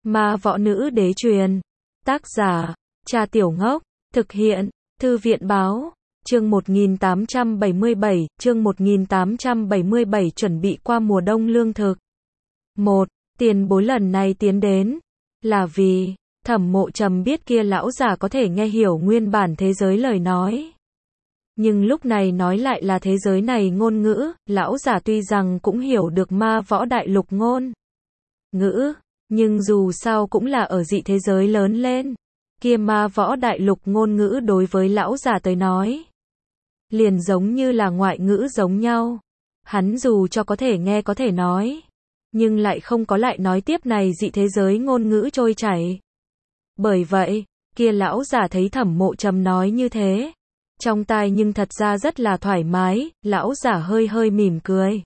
Ma võ nữ đế truyền. Tác giả, Cha Tiểu Ngốc. Thực hiện, Thư viện báo. Chương 1877, chương 1877 chuẩn bị qua mùa đông lương thực. 1. Tiền bối lần này tiến đến, là vì, Thẩm Mộ Trầm biết kia lão già có thể nghe hiểu nguyên bản thế giới lời nói. Nhưng lúc này nói lại là thế giới này ngôn ngữ, lão già tuy rằng cũng hiểu được ma võ đại lục ngôn ngữ, nhưng dù sao cũng là ở dị thế giới lớn lên. Kia ma võ đại lục ngôn ngữ đối với lão già tới nói, liền giống như là ngoại ngữ giống nhau. Hắn dù cho có thể nghe có thể nói, nhưng lại không có lại nói tiếp này dị thế giới ngôn ngữ trôi chảy. Bởi vậy, kia lão già thấy Thẩm Mộ Trầm nói như thế, trong tai nhưng thật ra rất là thoải mái, lão già hơi hơi mỉm cười.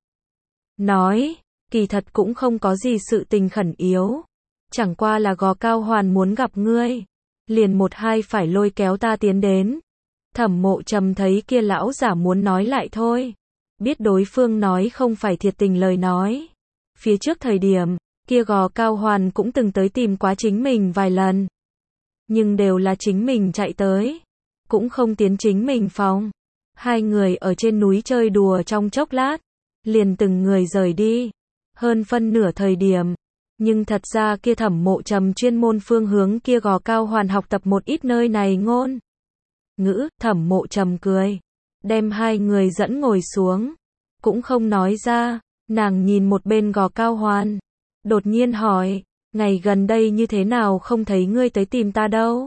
Nói, kỳ thật cũng không có gì sự tình khẩn yếu. Chẳng qua là Gò Cao Hoàn muốn gặp ngươi, liền một hai phải lôi kéo ta tiến đến. Thẩm Mộ Trầm thấy kia lão già muốn nói lại thôi. Biết đối phương nói không phải thiệt tình lời nói. Phía trước thời điểm, kia Gò Cao Hoàn cũng từng tới tìm quá chính mình vài lần. Nhưng đều là chính mình chạy tới, cũng không tiến chính mình phòng. Hai người ở trên núi chơi đùa trong chốc lát, liền từng người rời đi. Hơn phân nửa thời điểm, nhưng thật ra kia Thẩm Mộ Trầm chuyên môn phương hướng kia Gò Cao Hoàn học tập một ít nơi này ngôn ngữ. Thẩm Mộ Trầm cười, đem hai người dẫn ngồi xuống, cũng không nói ra. Nàng nhìn một bên Gò Cao Hoàn, đột nhiên hỏi, ngày gần đây như thế nào không thấy ngươi tới tìm ta đâu?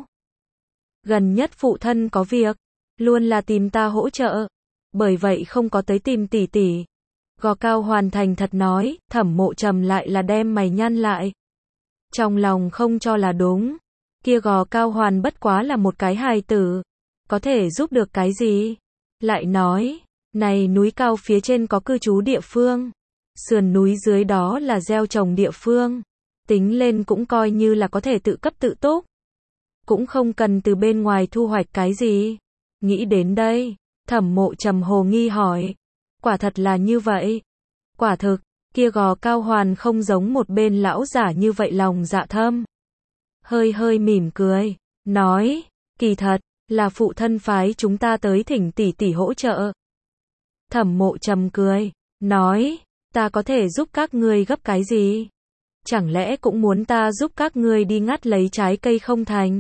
Gần nhất phụ thân có việc, luôn là tìm ta hỗ trợ, bởi vậy không có tới tìm tỷ tỷ. Gò Cao Hoàn thành thật nói. Thẩm Mộ Trầm lại là đem mày nhăn lại, trong lòng không cho là đúng. Kia Gò Cao Hoàn bất quá là một cái hài tử, có thể giúp được cái gì? Lại nói, này núi cao phía trên có cư trú địa phương, sườn núi dưới đó là gieo trồng địa phương, tính lên cũng coi như là có thể tự cấp tự túc, cũng không cần từ bên ngoài thu hoạch cái gì. Nghĩ đến đây, Thẩm Mộ Trầm hồ nghi hỏi, quả thật là như vậy? Quả thực, kia Gò Cao Hoàn không giống một bên lão giả như vậy lòng dạ thâm. Hơi hơi mỉm cười, nói, kỳ thật, là phụ thân phái chúng ta tới thỉnh tỷ tỷ hỗ trợ. Thẩm Mộ Trầm cười, nói, ta có thể giúp các ngươi gấp cái gì? Chẳng lẽ cũng muốn ta giúp các ngươi đi ngắt lấy trái cây không thành?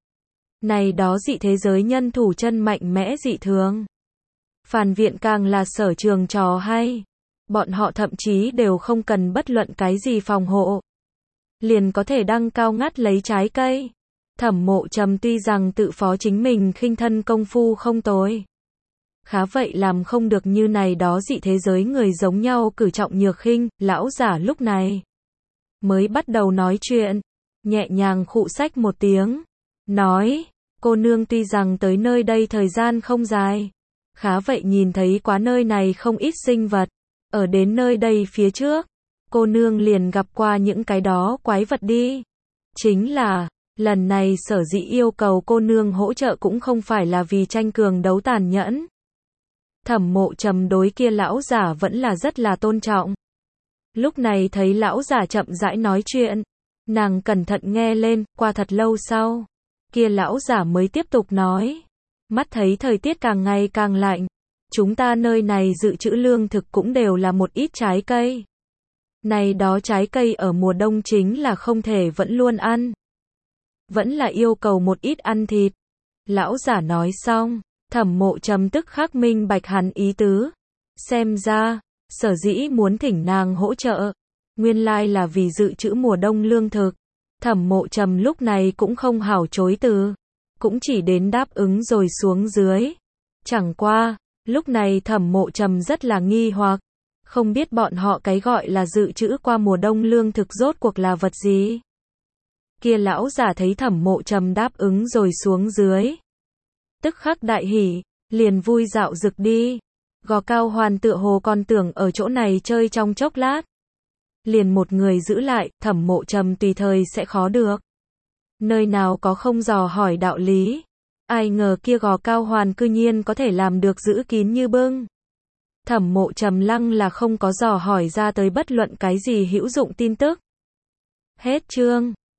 Này đó dị thế giới nhân thủ chân mạnh mẽ dị thường. Phàn viện càng là sở trường trò hay. Bọn họ thậm chí đều không cần bất luận cái gì phòng hộ, liền có thể đăng cao ngắt lấy trái cây. Thẩm Mộ Trầm tuy rằng tự phó chính mình khinh thân công phu không tồi, khá vậy làm không được như này đó dị thế giới người giống nhau cử trọng nhược khinh. Lão giả lúc này mới bắt đầu nói chuyện, nhẹ nhàng khụ sách một tiếng, nói, cô nương tuy rằng tới nơi đây thời gian không dài, khá vậy nhìn thấy quá nơi này không ít sinh vật. Ở đến nơi đây phía trước, cô nương liền gặp qua những cái đó quái vật đi. Chính là, lần này sở dĩ yêu cầu cô nương hỗ trợ cũng không phải là vì tranh cường đấu tàn nhẫn. Thẩm Mộ Trầm đối kia lão giả vẫn là rất là tôn trọng. Lúc này thấy lão giả chậm rãi nói chuyện, nàng cẩn thận nghe lên. Qua thật lâu sau, kia lão giả mới tiếp tục nói, mắt thấy thời tiết càng ngày càng lạnh, chúng ta nơi này dự trữ lương thực cũng đều là một ít trái cây. Này đó trái cây ở mùa đông chính là không thể vẫn luôn ăn, vẫn là yêu cầu một ít ăn thịt. Lão giả nói xong, Thẩm Mộ Trầm tức khắc minh bạch hắn ý tứ. Xem ra, sở dĩ muốn thỉnh nàng hỗ trợ, nguyên lai là vì dự trữ mùa đông lương thực. Thẩm Mộ Trầm lúc này cũng không hảo chối từ, cũng chỉ đến đáp ứng rồi xuống dưới. Chẳng qua, lúc này Thẩm Mộ Trầm rất là nghi hoặc, không biết bọn họ cái gọi là dự trữ qua mùa đông lương thực rốt cuộc là vật gì. Kia lão giả thấy Thẩm Mộ Trầm đáp ứng rồi xuống dưới, tức khắc đại hỉ, liền vui dạo rực đi. Gò Cao Hoàn tựa hồ còn tưởng ở chỗ này chơi trong chốc lát, liền một người giữ lại. Thẩm Mộ Trầm tùy thời sẽ khó được, nơi nào có không dò hỏi đạo lý. Ai ngờ kia Gò Cao Hoàn cư nhiên có thể làm được giữ kín như bưng. Thẩm Mộ Trầm lăng là không có dò hỏi ra tới bất luận cái gì hữu dụng tin tức. Hết chương.